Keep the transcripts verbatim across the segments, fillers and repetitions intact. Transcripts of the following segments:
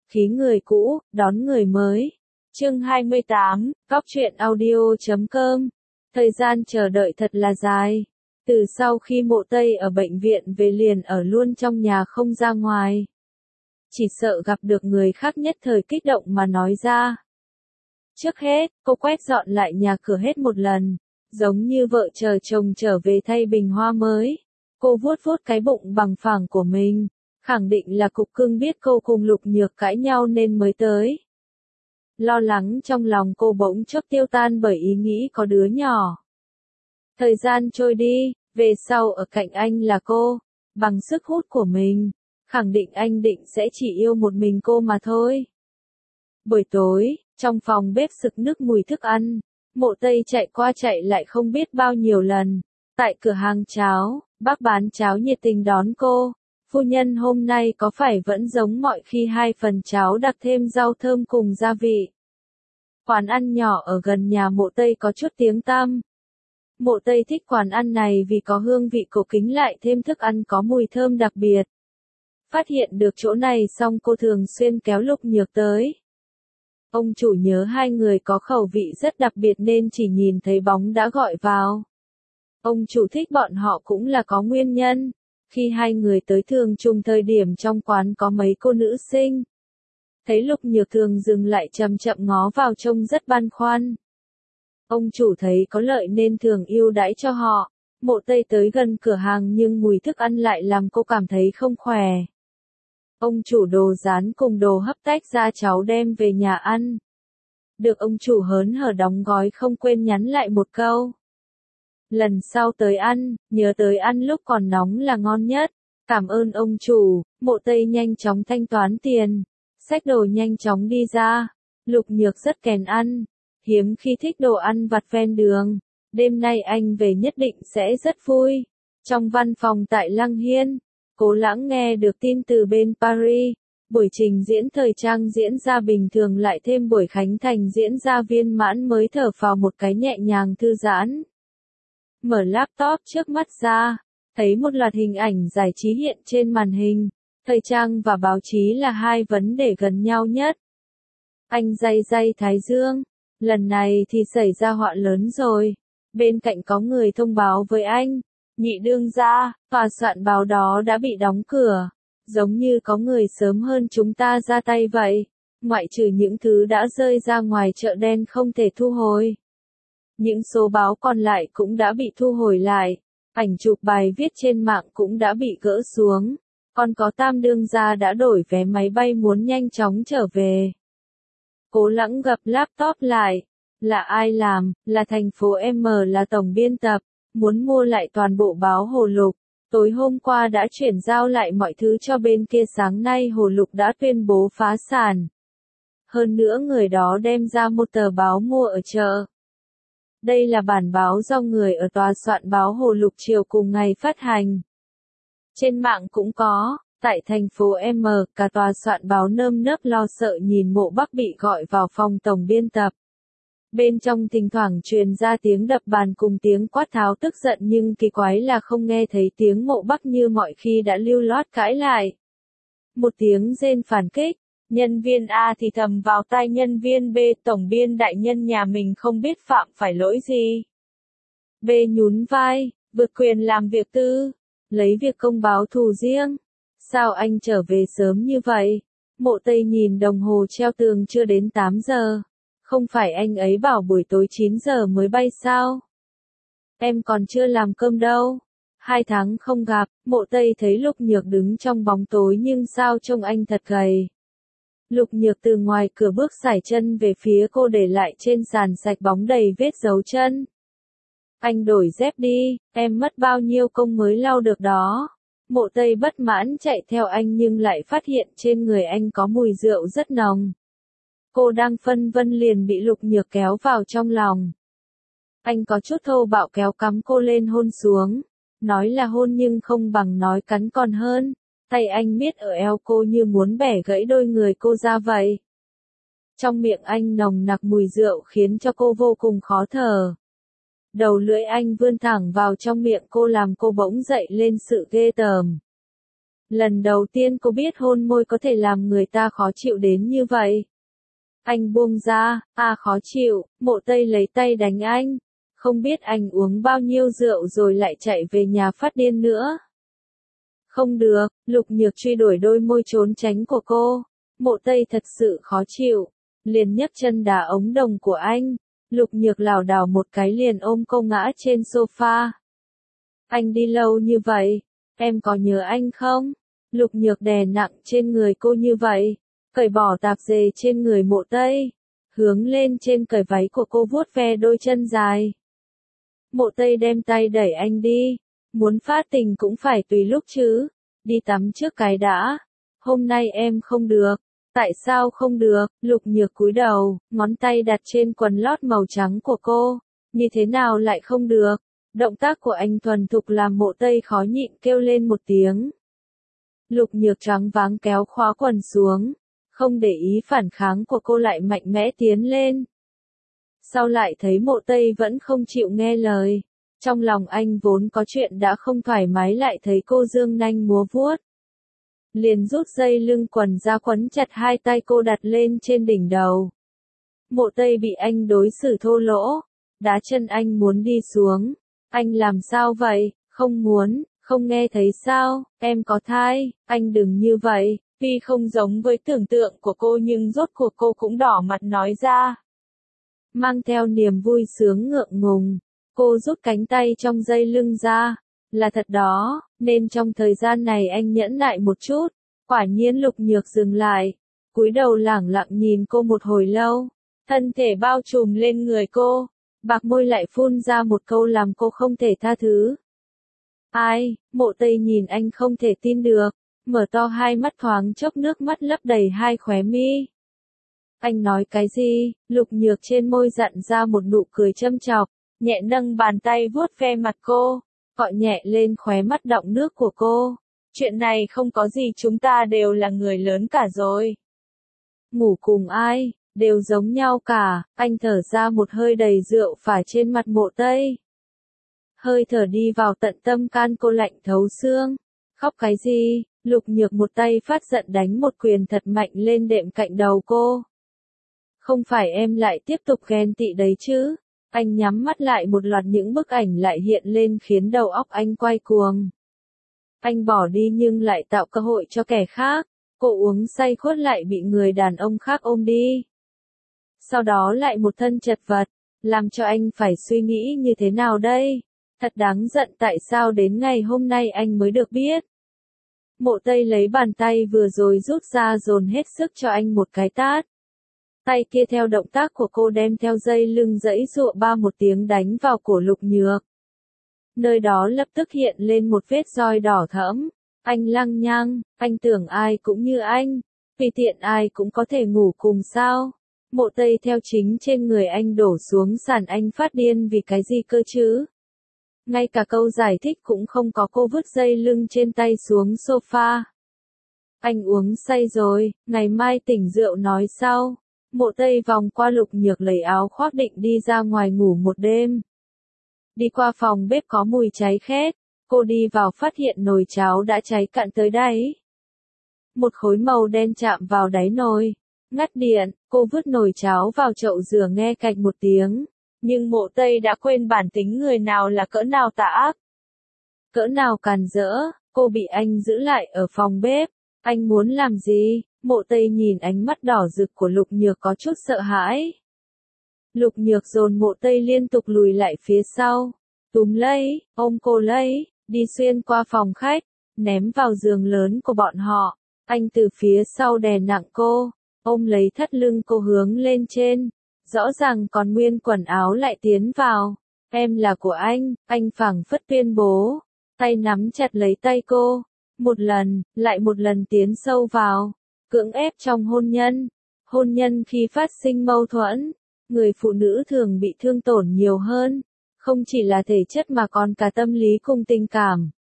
khí người cũ, đón người mới. Chương hai mươi tám, góc truyện audio chấm com. Thời gian chờ đợi thật là dài. Từ sau khi Mộ Tây ở bệnh viện về liền ở luôn trong nhà không ra ngoài. Chỉ sợ gặp được người khác nhất thời kích động mà nói ra. Trước hết, cô quét dọn lại nhà cửa hết một lần, giống như vợ chờ chồng trở về thay bình hoa mới. Cô vuốt vuốt cái bụng bằng phẳng của mình, khẳng định là cục cưng biết cô cùng Lục Nhược cãi nhau nên mới tới. Lo lắng trong lòng cô bỗng chốc tiêu tan bởi ý nghĩ có đứa nhỏ. Thời gian trôi đi, về sau ở cạnh anh là cô, bằng sức hút của mình, khẳng định anh định sẽ chỉ yêu một mình cô mà thôi. Buổi tối, trong phòng bếp sực nức mùi thức ăn, Mộ Tây chạy qua chạy lại không biết bao nhiêu lần. Tại cửa hàng cháo, bác bán cháo nhiệt tình đón cô. Phu nhân hôm nay có phải vẫn giống mọi khi hai phần cháo đặc thêm rau thơm cùng gia vị. Quán ăn nhỏ ở gần nhà Mộ Tây có chút tiếng tăm. Mộ Tây thích quán ăn này vì có hương vị cổ kính lại thêm thức ăn có mùi thơm đặc biệt. Phát hiện được chỗ này xong cô thường xuyên kéo Lục Nhược tới. Ông chủ nhớ hai người có khẩu vị rất đặc biệt nên chỉ nhìn thấy bóng đã gọi vào. Ông chủ thích bọn họ cũng là có nguyên nhân. Khi hai người tới thường trùng thời điểm trong quán có mấy cô nữ sinh. Thấy Lục Nhược thường dừng lại chậm chậm ngó vào trông rất băn khoăn. Ông chủ thấy có lợi nên thường ưu đãi cho họ. Mộ Tây tới gần cửa hàng nhưng mùi thức ăn lại làm cô cảm thấy không khỏe. Ông chủ đồ rán cùng đồ hấp tách ra cháu đem về nhà ăn. Được ông chủ hớn hở đóng gói không quên nhắn lại một câu. Lần sau tới ăn, nhớ tới ăn lúc còn nóng là ngon nhất. Cảm ơn ông chủ. Mộ Tây nhanh chóng thanh toán tiền. Xách đồ nhanh chóng đi ra. Lục Nhược rất kèn ăn. Hiếm khi thích đồ ăn vặt ven đường. Đêm nay anh về nhất định sẽ rất vui. Trong văn phòng tại Lăng Hiên, Cố Lãng nghe được tin từ bên Paris. Buổi trình diễn thời trang diễn ra bình thường lại thêm buổi khánh thành diễn ra viên mãn mới thở phào một cái nhẹ nhàng thư giãn. Mở laptop trước mắt ra, thấy một loạt hình ảnh giải trí hiện trên màn hình. Thời trang và báo chí là hai vấn đề gần nhau nhất. Anh day day thái dương. Lần này thì xảy ra họa lớn rồi. Bên cạnh có người thông báo với anh. Nhị đương gia, tòa soạn báo đó đã bị đóng cửa. Giống như có người sớm hơn chúng ta ra tay vậy. Ngoại trừ những thứ đã rơi ra ngoài chợ đen không thể thu hồi. Những số báo còn lại cũng đã bị thu hồi lại. Ảnh chụp bài viết trên mạng cũng đã bị gỡ xuống. Còn có tam đương gia đã đổi vé máy bay muốn nhanh chóng trở về. Cố Lãng gập laptop lại. Là ai làm? Là thành phố M là tổng biên tập. Muốn mua lại toàn bộ báo Hồ Lục. Tối hôm qua đã chuyển giao lại mọi thứ cho bên kia, sáng nay Hồ Lục đã tuyên bố phá sản. Hơn nữa người đó đem ra một tờ báo mua ở chợ. Đây là bản báo do người ở tòa soạn báo Hồ Lục chiều cùng ngày phát hành. Trên mạng cũng có, tại thành phố M, cả tòa soạn báo nơm nớp lo sợ nhìn Mộ Bắc bị gọi vào phòng tổng biên tập. Bên trong thỉnh thoảng truyền ra tiếng đập bàn cùng tiếng quát tháo tức giận nhưng kỳ quái là không nghe thấy tiếng Mộ Bắc như mọi khi đã lưu loát cãi lại. Một tiếng rên phản kích, nhân viên A thì thầm vào tai nhân viên B, tổng biên đại nhân nhà mình không biết phạm phải lỗi gì. B nhún vai, vượt quyền làm việc tư, lấy việc công báo thù riêng. Sao anh trở về sớm như vậy? Mộ Tây nhìn đồng hồ treo tường chưa đến tám giờ. Không phải anh ấy bảo buổi tối chín giờ mới bay sao? Em còn chưa làm cơm đâu. Hai tháng không gặp, Mộ Tây thấy Lục Nhược đứng trong bóng tối nhưng sao trông anh thật gầy. Lục Nhược từ ngoài cửa bước sải chân về phía cô để lại trên sàn sạch bóng đầy vết dấu chân. Anh đổi dép đi, em mất bao nhiêu công mới lau được đó. Mộ Tây bất mãn chạy theo anh nhưng lại phát hiện trên người anh có mùi rượu rất nồng. Cô đang phân vân liền bị Lục Nhược kéo vào trong lòng. Anh có chút thô bạo kéo cắm cô lên hôn xuống. Nói là hôn nhưng không bằng nói cắn còn hơn. Tay anh miết ở eo cô như muốn bẻ gãy đôi người cô ra vậy. Trong miệng anh nồng nặc mùi rượu khiến cho cô vô cùng khó thở. Đầu lưỡi anh vươn thẳng vào trong miệng cô làm cô bỗng dậy lên sự ghê tởm. Lần đầu tiên cô biết hôn môi có thể làm người ta khó chịu đến như vậy. Anh buông ra, à khó chịu, Mộ Tây lấy tay đánh anh. Không biết anh uống bao nhiêu rượu rồi lại chạy về nhà phát điên nữa. Không được, Lục Nhược truy đuổi đôi môi trốn tránh của cô. Mộ Tây thật sự khó chịu. Liền nhấc chân đá ống đồng của anh. Lục Nhược lảo đảo một cái liền ôm cô ngã trên sofa. Anh đi lâu như vậy, em có nhớ anh không? Lục Nhược đè nặng trên người cô như vậy, cởi bỏ tạp dề trên người Mộ Tây, hướng lên trên cởi váy của cô vuốt ve đôi chân dài. Mộ Tây đem tay đẩy anh đi, muốn phát tình cũng phải tùy lúc chứ, đi tắm trước cái đã. Hôm nay em không được. Tại sao không được? Lục Nhược cúi đầu, ngón tay đặt trên quần lót màu trắng của cô. Như thế nào lại không được? Động tác của anh thuần thục làm Mộ Tây khó nhịn kêu lên một tiếng. Lục Nhược choáng váng kéo khóa quần xuống, không để ý phản kháng của cô lại mạnh mẽ tiến lên. Sau lại thấy Mộ Tây vẫn không chịu nghe lời, trong lòng anh vốn có chuyện đã không thoải mái lại thấy cô dương nanh múa vuốt. Liền rút dây lưng quần ra quấn chặt hai tay cô đặt lên trên đỉnh đầu. Mộ Tây bị anh đối xử thô lỗ, đá chân anh muốn đi xuống. Anh làm sao vậy? Không muốn, không nghe thấy sao? Em có thai, anh đừng như vậy. Tuy không giống với tưởng tượng của cô nhưng rốt cuộc cô cũng đỏ mặt nói ra. Mang theo niềm vui sướng ngượng ngùng, cô rút cánh tay trong dây lưng ra. Là thật đó, nên trong thời gian này anh nhẫn nại một chút. Quả nhiên Lục Nhược dừng lại, cúi đầu lẳng lặng nhìn cô một hồi lâu, thân thể bao trùm lên người cô, bạc môi lại phun ra một câu làm cô không thể tha thứ. Ai? Mộ Tây nhìn anh không thể tin được, mở to hai mắt thoáng chốc nước mắt lấp đầy hai khóe mi. Anh nói cái gì? Lục Nhược trên môi dặn ra một nụ cười châm chọc, nhẹ nâng bàn tay vuốt ve mặt cô, cọ nhẹ lên khóe mắt đọng nước của cô. Chuyện này không có gì, chúng ta đều là người lớn cả rồi. Ngủ cùng ai, đều giống nhau cả. Anh thở ra một hơi đầy rượu phả trên mặt Mộ Tây. Hơi thở đi vào tận tâm can cô lạnh thấu xương. Khóc cái gì? Lục Nhược một tay phát giận đánh một quyền thật mạnh lên đệm cạnh đầu cô. Không phải em lại tiếp tục ghen tị đấy chứ? Anh nhắm mắt lại, một loạt những bức ảnh lại hiện lên khiến đầu óc anh quay cuồng. Anh bỏ đi nhưng lại tạo cơ hội cho kẻ khác. Cô uống say khuất lại bị người đàn ông khác ôm đi. Sau đó lại một thân chật vật, làm cho anh phải suy nghĩ như thế nào đây? Thật đáng giận, tại sao đến ngày hôm nay anh mới được biết? Mộ Tây lấy bàn tay vừa rồi rút ra dồn hết sức cho anh một cái tát. Tay kia theo động tác của cô đem theo dây lưng giãy giụa ba một tiếng đánh vào cổ Lục Nhược. Nơi đó lập tức hiện lên một vết roi đỏ thẫm. Anh lăng nhăng, anh tưởng ai cũng như anh, vì tiện ai cũng có thể ngủ cùng sao? Mộ Tây theo chính trên người anh đổ xuống sàn, anh phát điên vì cái gì cơ chứ? Ngay cả câu giải thích cũng không có, cô vứt dây lưng trên tay xuống sofa. Anh uống say rồi, ngày mai tỉnh rượu nói sau. Mộ Tây vòng qua Lục Nhược lấy áo khoác định đi ra ngoài ngủ một đêm. Đi qua phòng bếp có mùi cháy khét, cô đi vào phát hiện nồi cháo đã cháy cạn tới đáy. Một khối màu đen chạm vào đáy nồi, ngắt điện, cô vứt nồi cháo vào chậu rửa nghe cạch một tiếng. Nhưng Mộ Tây đã quên bản tính người nào là cỡ nào tà ác, cỡ nào càn rỡ. Cô bị anh giữ lại ở phòng bếp. Anh muốn làm gì? Mộ Tây nhìn ánh mắt đỏ rực của Lục Nhược có chút sợ hãi. Lục Nhược dồn Mộ Tây liên tục lùi lại phía sau, túm lấy, ôm cô lấy, đi xuyên qua phòng khách, ném vào giường lớn của bọn họ. Anh từ phía sau đè nặng cô, ôm lấy thắt lưng cô hướng lên trên. Rõ ràng còn nguyên quần áo lại tiến vào. Em là của anh, anh phảng phất tuyên bố. Tay nắm chặt lấy tay cô. Một lần, lại một lần tiến sâu vào. Cưỡng ép trong hôn nhân. Hôn nhân khi phát sinh mâu thuẫn, người phụ nữ thường bị thương tổn nhiều hơn. Không chỉ là thể chất mà còn cả tâm lý cùng tình cảm.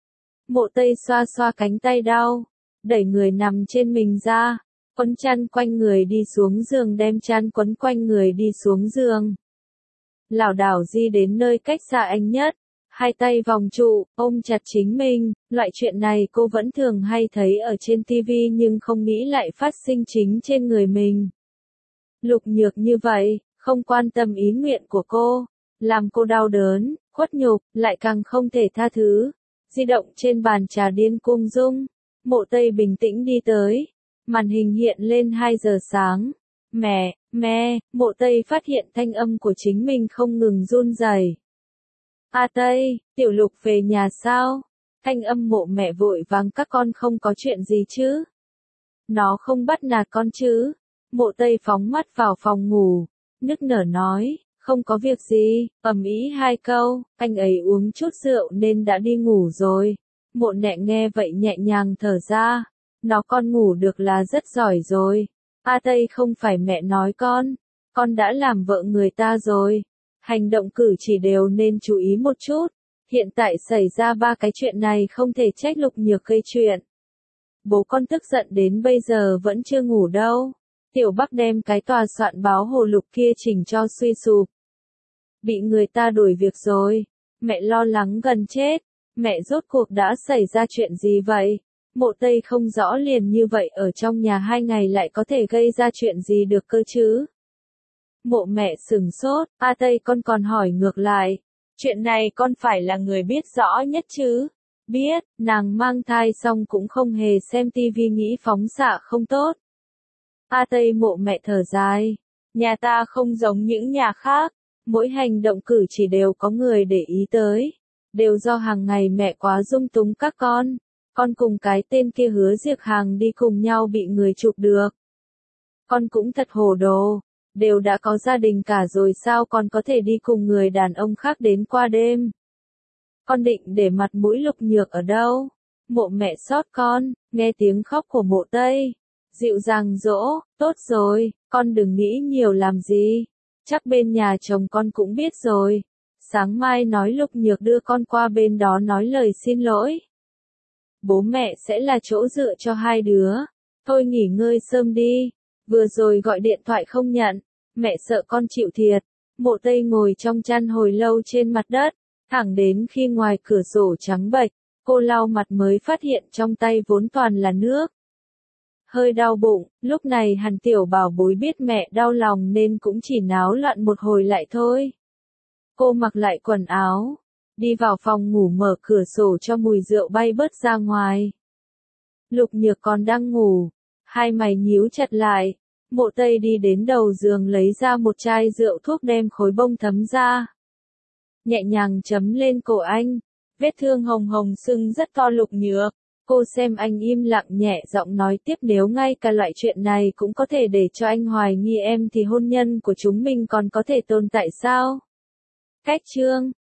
Mộ Tây xoa xoa cánh tay đau, đẩy người nằm trên mình ra. Quấn chăn quanh người đi xuống giường, đem chăn quấn quanh người đi xuống giường. Lảo đảo di đến nơi cách xa anh nhất, hai tay vòng trụ, ôm chặt chính mình, loại chuyện này cô vẫn thường hay thấy ở trên ti vi nhưng không nghĩ lại phát sinh chính trên người mình. Lục Nhược như vậy, không quan tâm ý nguyện của cô, làm cô đau đớn, khuất nhục, lại càng không thể tha thứ. Di động trên bàn trà điên cuồng rung, Mộ Tây bình tĩnh đi tới, màn hình hiện lên hai giờ sáng. Mẹ, mẹ, Mộ Tây phát hiện thanh âm của chính mình không ngừng run rẩy. A Tây, Tiểu Lục về nhà sao? Thanh âm mộ mẹ vội vàng, các con không có chuyện gì chứ? Nó không bắt nạt con chứ? Mộ Tây phóng mắt vào phòng ngủ, nức nở nói, không có việc gì, ầm ĩ hai câu, anh ấy uống chút rượu nên đã đi ngủ rồi. Mộ Nẹ nghe vậy nhẹ nhàng thở ra, nó con ngủ được là rất giỏi rồi. A Tây không phải mẹ nói con, con đã làm vợ người ta rồi. Hành động cử chỉ đều nên chú ý một chút. Hiện tại xảy ra ba cái chuyện này không thể trách Lục Nhược gây chuyện. Bố con tức giận đến bây giờ vẫn chưa ngủ đâu. Tiểu Bắc đem cái tòa soạn báo hồ lục kia chỉnh cho suy sụp. Bị người ta đuổi việc rồi. Mẹ lo lắng gần chết. Mẹ rốt cuộc đã xảy ra chuyện gì vậy? Mộ Tây không rõ liền như vậy ở trong nhà hai ngày lại có thể gây ra chuyện gì được cơ chứ? Mộ mẹ sửng sốt, A Tây con còn hỏi ngược lại. Chuyện này con phải là người biết rõ nhất chứ? Biết, nàng mang thai xong cũng không hề xem tivi nghĩ phóng xạ không tốt. A Tây mộ mẹ thở dài. Nhà ta không giống những nhà khác. Mỗi hành động cử chỉ đều có người để ý tới. Đều do hàng ngày mẹ quá dung túng các con. Con cùng cái tên kia hứa Diệp Hàng đi cùng nhau bị người chụp được. Con cũng thật hồ đồ. Đều đã có gia đình cả rồi sao còn có thể đi cùng người đàn ông khác đến qua đêm. Con định để mặt mũi Lục Nhược ở đâu? Mộ mẹ xót con, nghe tiếng khóc của Mộ Tây. Dịu dàng dỗ, tốt rồi, con đừng nghĩ nhiều làm gì. Chắc bên nhà chồng con cũng biết rồi. Sáng mai nói Lục Nhược đưa con qua bên đó nói lời xin lỗi. Bố mẹ sẽ là chỗ dựa cho hai đứa. Thôi nghỉ ngơi sớm đi. Vừa rồi gọi điện thoại không nhận. Mẹ sợ con chịu thiệt. Mộ Tây ngồi trong chăn hồi lâu trên mặt đất. Thẳng đến khi ngoài cửa sổ trắng bệch, cô lau mặt mới phát hiện trong tay vốn toàn là nước. Hơi đau bụng, lúc này Hàn Tiểu Bảo bối biết mẹ đau lòng nên cũng chỉ náo loạn một hồi lại thôi. Cô mặc lại quần áo, đi vào phòng ngủ mở cửa sổ cho mùi rượu bay bớt ra ngoài. Lục Nhược còn đang ngủ, hai mày nhíu chặt lại. Mộ Tây đi đến đầu giường lấy ra một chai rượu thuốc đem khối bông thấm ra. Nhẹ nhàng chấm lên cổ anh, vết thương hồng hồng sưng rất to. Lục Nhược, cô xem anh im lặng nhẹ giọng nói tiếp, nếu ngay cả loại chuyện này cũng có thể để cho anh hoài nghi em thì hôn nhân của chúng mình còn có thể tồn tại sao? Cách chương